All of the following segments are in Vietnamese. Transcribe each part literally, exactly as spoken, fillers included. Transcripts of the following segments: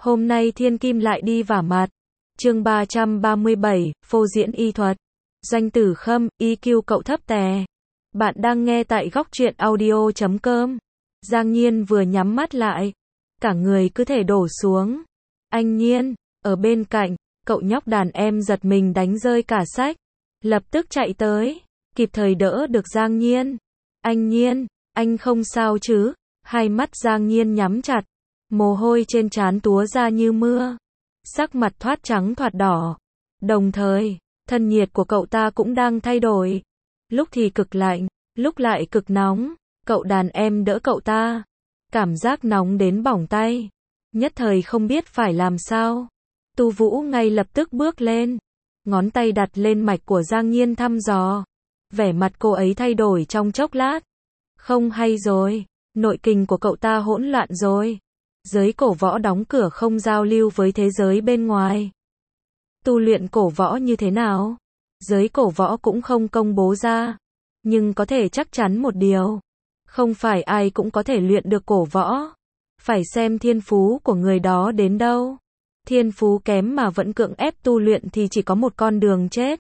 Hôm nay thiên kim lại đi vả mặt. Chương ba trăm ba mươi bảy, phô diễn y thuật. Doanh Tử Khâm, i kiu cậu thấp tè. Bạn đang nghe tại góc truyện audio chấm com. Giang Nhiên vừa nhắm mắt lại, cả người cứ thể đổ xuống. Anh Nhiên, ở bên cạnh, cậu nhóc đàn em giật mình đánh rơi cả sách. Lập tức chạy tới, kịp thời đỡ được Giang Nhiên. Anh Nhiên, anh không sao chứ? Hai mắt Giang Nhiên nhắm chặt, mồ hôi trên trán túa ra như mưa. Sắc mặt thoát trắng thoạt đỏ. Đồng thời, thân nhiệt của cậu ta cũng đang thay đổi. Lúc thì cực lạnh, lúc lại cực nóng. Cậu đàn em đỡ cậu ta. Cảm giác nóng đến bỏng tay. Nhất thời không biết phải làm sao. Tu Vũ ngay lập tức bước lên. Ngón tay đặt lên mạch của Giang Nhiên thăm dò. Vẻ mặt cô ấy thay đổi trong chốc lát. Không hay rồi. Nội kình của cậu ta hỗn loạn rồi. Giới cổ võ đóng cửa không giao lưu với thế giới bên ngoài. Tu luyện cổ võ như thế nào? Giới cổ võ cũng không công bố ra. Nhưng có thể chắc chắn một điều. Không phải ai cũng có thể luyện được cổ võ. Phải xem thiên phú của người đó đến đâu. Thiên phú kém mà vẫn cưỡng ép tu luyện thì chỉ có một con đường chết.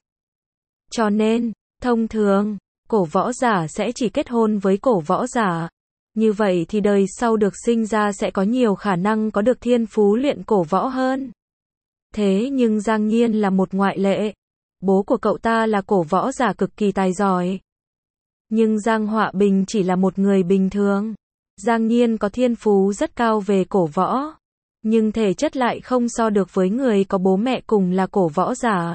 Cho nên, thông thường, cổ võ giả sẽ chỉ kết hôn với cổ võ giả. Như vậy thì đời sau được sinh ra sẽ có nhiều khả năng có được thiên phú luyện cổ võ hơn. Thế nhưng Giang Nhiên là một ngoại lệ. Bố của cậu ta là cổ võ giả cực kỳ tài giỏi. Nhưng Giang Họa Bình chỉ là một người bình thường. Giang Nhiên có thiên phú rất cao về cổ võ. Nhưng thể chất lại không so được với người có bố mẹ cùng là cổ võ giả.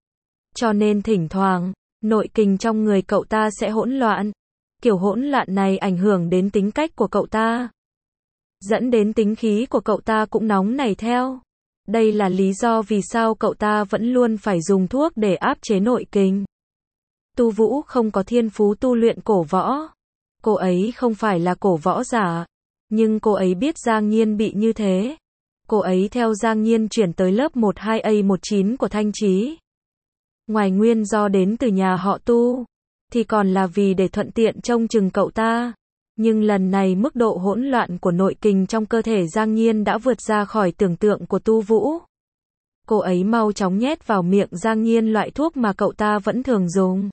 Cho nên thỉnh thoảng, nội kình trong người cậu ta sẽ hỗn loạn. Kiểu hỗn loạn này ảnh hưởng đến tính cách của cậu ta. Dẫn đến tính khí của cậu ta cũng nóng nảy theo. Đây là lý do vì sao cậu ta vẫn luôn phải dùng thuốc để áp chế nội kình. Tu Vũ không có thiên phú tu luyện cổ võ. Cô ấy không phải là cổ võ giả. Nhưng cô ấy biết Giang Nhiên bị như thế. Cô ấy theo Giang Nhiên chuyển tới lớp mười hai A mười chín của Thanh Chí. Ngoài nguyên do đến từ nhà họ Tu, thì còn là vì để thuận tiện trông chừng cậu ta. Nhưng lần này mức độ hỗn loạn của nội kình trong cơ thể Giang Nhiên đã vượt ra khỏi tưởng tượng của Tu Vũ. Cô ấy mau chóng nhét vào miệng Giang Nhiên loại thuốc mà cậu ta vẫn thường dùng.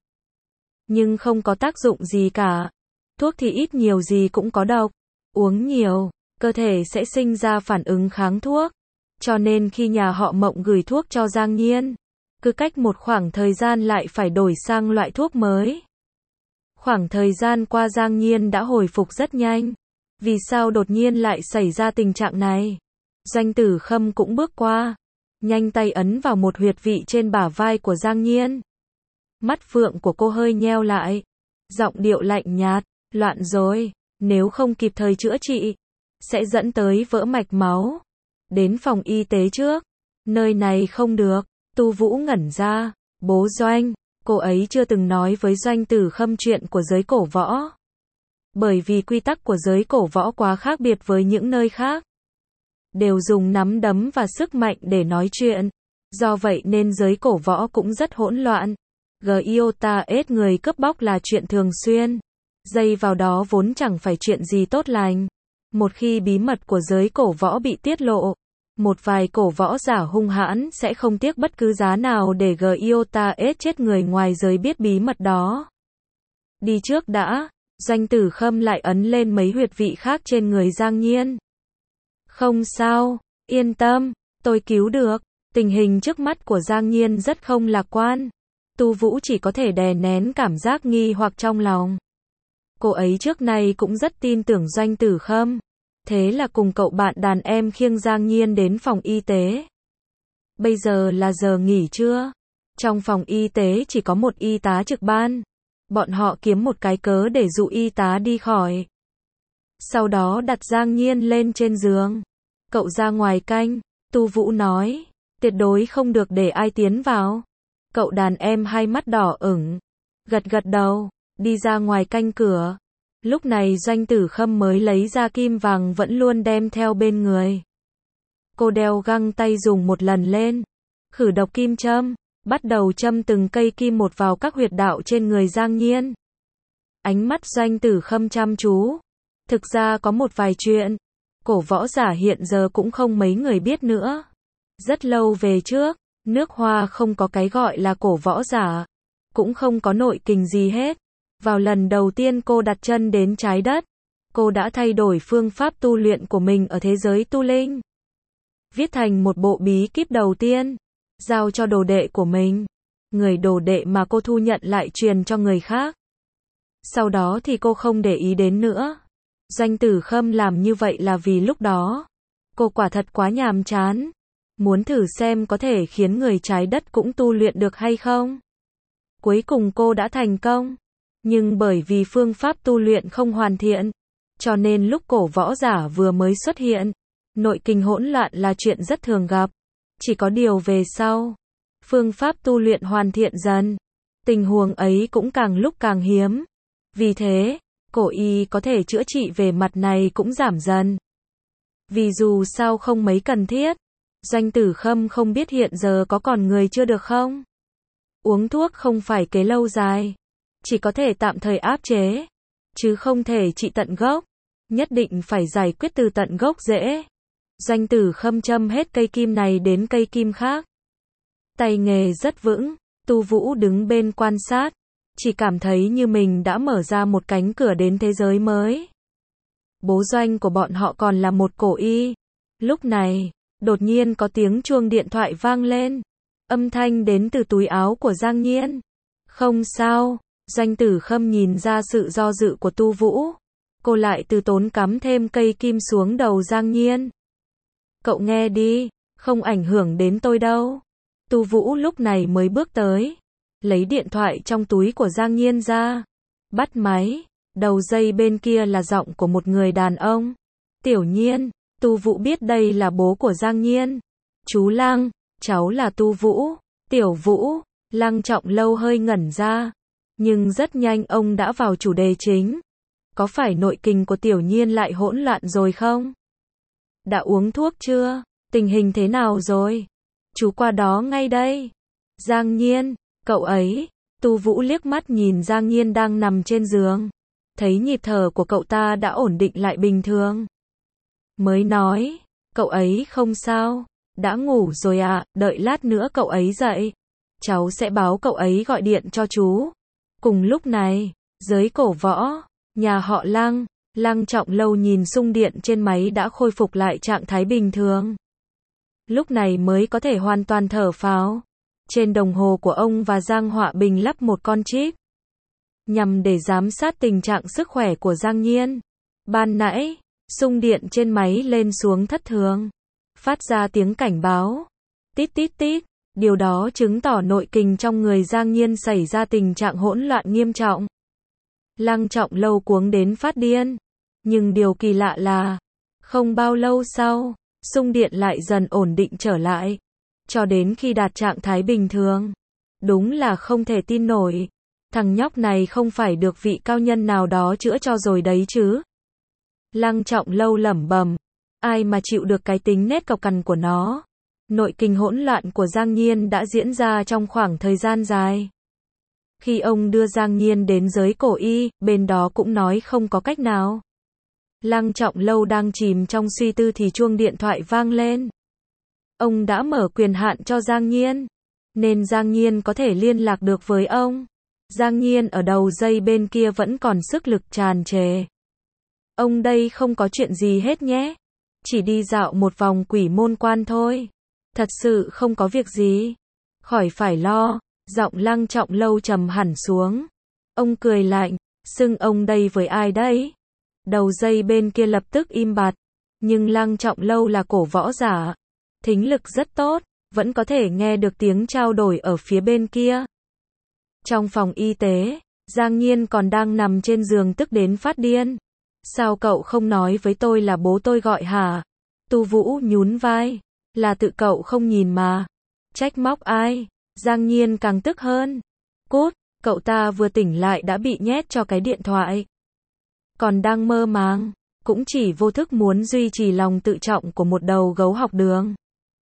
Nhưng không có tác dụng gì cả. Thuốc thì ít nhiều gì cũng có độc. Uống nhiều, cơ thể sẽ sinh ra phản ứng kháng thuốc. Cho nên khi nhà họ Mộng gửi thuốc cho Giang Nhiên, cứ cách một khoảng thời gian lại phải đổi sang loại thuốc mới. Khoảng thời gian qua Giang Nhiên đã hồi phục rất nhanh. Vì sao đột nhiên lại xảy ra tình trạng này? Doanh Tử Khâm cũng bước qua. Nhanh tay ấn vào một huyệt vị trên bả vai của Giang Nhiên. Mắt phượng của cô hơi nheo lại. Giọng điệu lạnh nhạt. Loạn rồi. Nếu không kịp thời chữa trị, sẽ dẫn tới vỡ mạch máu. Đến phòng y tế trước. Nơi này không được. Tu Vũ ngẩn ra. Bố Doanh. Cô ấy chưa từng nói với Doanh Tử Khâm chuyện của giới cổ võ. Bởi vì quy tắc của giới cổ võ quá khác biệt với những nơi khác. Đều dùng nắm đấm và sức mạnh để nói chuyện. Do vậy nên giới cổ võ cũng rất hỗn loạn. Giota ết người cướp bóc là chuyện thường xuyên. Dây vào đó vốn chẳng phải chuyện gì tốt lành. Một khi bí mật của giới cổ võ bị tiết lộ, một vài cổ võ giả hung hãn sẽ không tiếc bất cứ giá nào để Giota ết chết người ngoài giới biết bí mật đó. Đi trước đã. Doanh Tử Khâm lại ấn lên mấy huyệt vị khác trên người Giang Nhiên. Không sao, yên tâm, tôi cứu được. Tình hình trước mắt của Giang Nhiên rất không lạc quan. Tu Vũ chỉ có thể đè nén cảm giác nghi hoặc trong lòng. Cô ấy trước nay cũng rất tin tưởng Doanh Tử Khâm. Thế là cùng cậu bạn đàn em khiêng Giang Nhiên đến phòng y tế. Bây giờ là giờ nghỉ trưa. Trong phòng y tế chỉ có một y tá trực ban. Bọn họ kiếm một cái cớ để dụ y tá đi khỏi. Sau đó đặt Giang Nhiên lên trên giường. Cậu ra ngoài canh. Tu Vũ nói. Tuyệt đối không được để ai tiến vào. Cậu đàn em hai mắt đỏ ửng. Gật gật đầu. Đi ra ngoài canh cửa. Lúc này Doanh Tử Khâm mới lấy ra kim vàng vẫn luôn đem theo bên người. Cô đeo găng tay dùng một lần lên. Khử độc kim châm. Bắt đầu châm từng cây kim một vào các huyệt đạo trên người Giang Nhiên. Ánh mắt Doanh Tử Khâm chăm chú. Thực ra có một vài chuyện. Cổ võ giả hiện giờ cũng không mấy người biết nữa. Rất lâu về trước, nước Hoa không có cái gọi là cổ võ giả, cũng không có nội kình gì hết. Vào lần đầu tiên cô đặt chân đến trái đất, cô đã thay đổi phương pháp tu luyện của mình ở thế giới tu linh. Viết thành một bộ bí kíp đầu tiên, giao cho đồ đệ của mình. Người đồ đệ mà cô thu nhận lại truyền cho người khác. Sau đó thì cô không để ý đến nữa. Doanh Tử Khâm làm như vậy là vì lúc đó, cô quả thật quá nhàm chán. Muốn thử xem có thể khiến người trái đất cũng tu luyện được hay không. Cuối cùng cô đã thành công. Nhưng bởi vì phương pháp tu luyện không hoàn thiện, cho nên lúc cổ võ giả vừa mới xuất hiện, nội kinh hỗn loạn là chuyện rất thường gặp. Chỉ có điều về sau, phương pháp tu luyện hoàn thiện dần, tình huống ấy cũng càng lúc càng hiếm. Vì thế, cổ y có thể chữa trị về mặt này cũng giảm dần. Vì dù sao không mấy cần thiết. Doanh Tử Khâm không biết hiện giờ có còn người chưa được không? Uống thuốc không phải kế lâu dài, chỉ có thể tạm thời áp chế, chứ không thể trị tận gốc. Nhất định phải giải quyết từ tận gốc rễ. Doanh Tử Khâm châm hết cây kim này đến cây kim khác. Tay nghề rất vững, Tu Vũ đứng bên quan sát, chỉ cảm thấy như mình đã mở ra một cánh cửa đến thế giới mới. Bố Doanh của bọn họ còn là một cổ y. Lúc này, đột nhiên có tiếng chuông điện thoại vang lên. Âm thanh đến từ túi áo của Giang Nhiên. Không sao, Doanh Tử Khâm nhìn ra sự do dự của Tu Vũ. Cô lại từ tốn cắm thêm cây kim xuống đầu Giang Nhiên. Cậu nghe đi, không ảnh hưởng đến tôi đâu. Tu Vũ lúc này mới bước tới, lấy điện thoại trong túi của Giang Nhiên ra, bắt máy. Đầu dây bên kia là giọng của một người đàn ông. Tiểu Nhiên. Tu Vũ biết đây là bố của Giang Nhiên. Chú Lăng, cháu là Tu Vũ. Tiểu Vũ. Lăng Trọng Lâu hơi ngẩn ra, nhưng rất nhanh ông đã vào chủ đề chính. Có phải nội kình của Tiểu Nhiên lại hỗn loạn rồi không? Đã uống thuốc chưa? Tình hình thế nào rồi? Chú qua đó ngay đây. Giang Nhiên, cậu ấy. Tu Vũ liếc mắt nhìn Giang Nhiên đang nằm trên giường, thấy nhịp thở của cậu ta đã ổn định lại bình thường. Mới nói, cậu ấy không sao, đã ngủ rồi à, đợi lát nữa cậu ấy dậy, cháu sẽ báo cậu ấy gọi điện cho chú. Cùng lúc này, giới cổ võ, nhà họ Lăng, Lăng Trọng Lâu nhìn xung điện trên máy đã khôi phục lại trạng thái bình thường. Lúc này mới có thể hoàn toàn thở phào. Trên đồng hồ của ông và Giang Họa Bình lắp một con chip, nhằm để giám sát tình trạng sức khỏe của Giang Nhiên. Ban nãy, xung điện trên máy lên xuống thất thường, phát ra tiếng cảnh báo. Tít tít tít, điều đó chứng tỏ nội kình trong người Giang Nhiên xảy ra tình trạng hỗn loạn nghiêm trọng. Lăng Trọng Lâu cuống đến phát điên. Nhưng điều kỳ lạ là, không bao lâu sau, xung điện lại dần ổn định trở lại, cho đến khi đạt trạng thái bình thường. Đúng là không thể tin nổi. Thằng nhóc này không phải được vị cao nhân nào đó chữa cho rồi đấy chứ. Lăng Trọng Lâu lẩm bẩm, ai mà chịu được cái tính nết cọc cằn của nó. Nội kình hỗn loạn của Giang Nhiên đã diễn ra trong khoảng thời gian dài. Khi ông đưa Giang Nhiên đến giới cổ y, bên đó cũng nói không có cách nào. Lăng Trọng Lâu đang chìm trong suy tư thì chuông điện thoại vang lên. Ông đã mở quyền hạn cho Giang Nhiên, nên Giang Nhiên có thể liên lạc được với ông. Giang Nhiên ở đầu dây bên kia vẫn còn sức lực tràn trề. Ông đây không có chuyện gì hết nhé. Chỉ đi dạo một vòng quỷ môn quan thôi. Thật sự không có việc gì. Khỏi phải lo. Giọng Lăng Trọng Lâu trầm hẳn xuống. Ông cười lạnh. Xưng ông đây với ai đấy? Đầu dây bên kia lập tức im bặt. Nhưng Lăng Trọng Lâu là cổ võ giả, thính lực rất tốt, vẫn có thể nghe được tiếng trao đổi ở phía bên kia. Trong phòng y tế, Giang Nhiên còn đang nằm trên giường tức đến phát điên. Sao cậu không nói với tôi là bố tôi gọi hả? Tu Vũ nhún vai. Là tự cậu không nhìn mà. Trách móc ai? Giang Nhiên càng tức hơn. Cút, cậu ta vừa tỉnh lại đã bị nhét cho cái điện thoại. Còn đang mơ màng, cũng chỉ vô thức muốn duy trì lòng tự trọng của một đầu gấu học đường.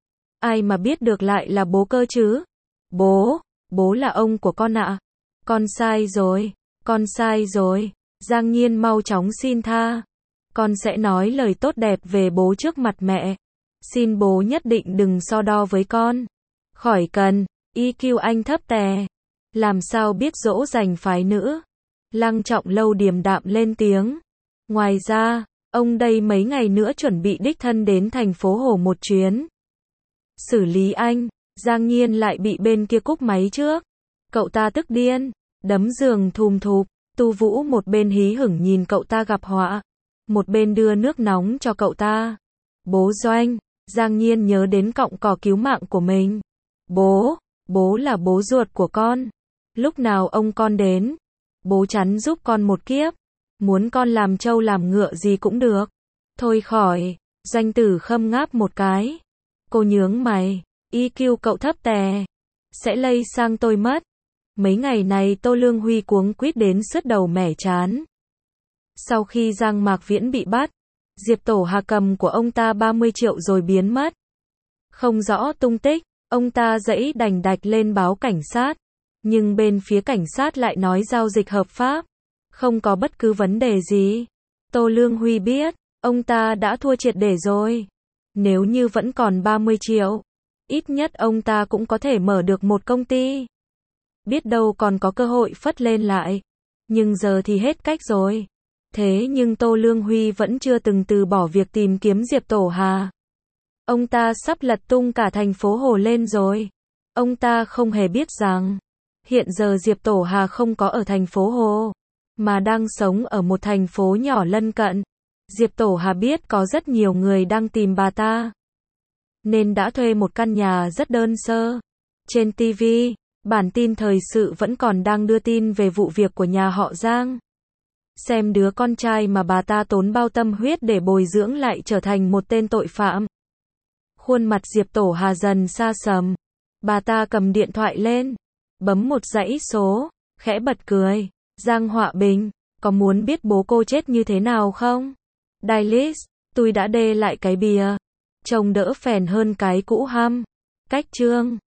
Ai mà biết được lại là bố cơ chứ? Bố, bố là ông của con ạ. À? Con sai rồi, con sai rồi. Giang Nhiên mau chóng xin tha. Con sẽ nói lời tốt đẹp về bố trước mặt mẹ. Xin bố nhất định đừng so đo với con. Khỏi cần, i kiu anh thấp tè. Làm sao biết dỗ dành phái nữ. Lăng Trọng Lâu điềm đạm lên tiếng. Ngoài ra, ông đây mấy ngày nữa chuẩn bị đích thân đến thành phố Hồ một chuyến. Xử lý anh, Giang Nhiên lại bị bên kia cúp máy trước. Cậu ta tức điên, đấm giường thùm thụp. Tu Vũ một bên hí hửng nhìn cậu ta gặp họa, một bên đưa nước nóng cho cậu ta. Bố Doanh, Giang Nhiên nhớ đến cọng cỏ cứu mạng của mình. Bố, bố là bố ruột của con. Lúc nào ông con đến, bố chắn giúp con một kiếp. Muốn con làm trâu làm ngựa gì cũng được. Thôi khỏi, Doanh Tử Khâm ngáp một cái. Cô nhướng mày, i kiu cậu thấp tè. Sẽ lây sang tôi mất. Mấy ngày này Tô Lương Huy cuống quýt đến sứt đầu mẻ chán. Sau khi Giang Mạc Viễn bị bắt, Diệp Tổ Hà cầm của ông ta ba mươi triệu rồi biến mất. Không rõ tung tích, ông ta dãy đành đạch lên báo cảnh sát. Nhưng bên phía cảnh sát lại nói giao dịch hợp pháp. Không có bất cứ vấn đề gì. Tô Lương Huy biết, ông ta đã thua triệt để rồi. Nếu như vẫn còn ba mươi triệu, ít nhất ông ta cũng có thể mở được một công ty. Biết đâu còn có cơ hội phất lên lại. Nhưng giờ thì hết cách rồi. Thế nhưng Tô Lương Huy vẫn chưa từng từ bỏ việc tìm kiếm Diệp Tổ Hà. Ông ta sắp lật tung cả thành phố Hồ lên rồi. Ông ta không hề biết rằng, hiện giờ Diệp Tổ Hà không có ở thành phố Hồ, mà đang sống ở một thành phố nhỏ lân cận. Diệp Tổ Hà biết có rất nhiều người đang tìm bà ta, nên đã thuê một căn nhà rất đơn sơ. Trên ti vi, bản tin thời sự vẫn còn đang đưa tin về vụ việc của nhà họ Giang. Xem đứa con trai mà bà ta tốn bao tâm huyết để bồi dưỡng lại trở thành một tên tội phạm. Khuôn mặt Diệp Tổ Hà dần xa sầm. Bà ta cầm điện thoại lên, bấm một dãy số, khẽ bật cười. Giang Họa Bình, có muốn biết bố cô chết như thế nào không? Dailies, tôi đã đê lại cái bìa. Trông đỡ phèn hơn cái cũ hăm. Cách chương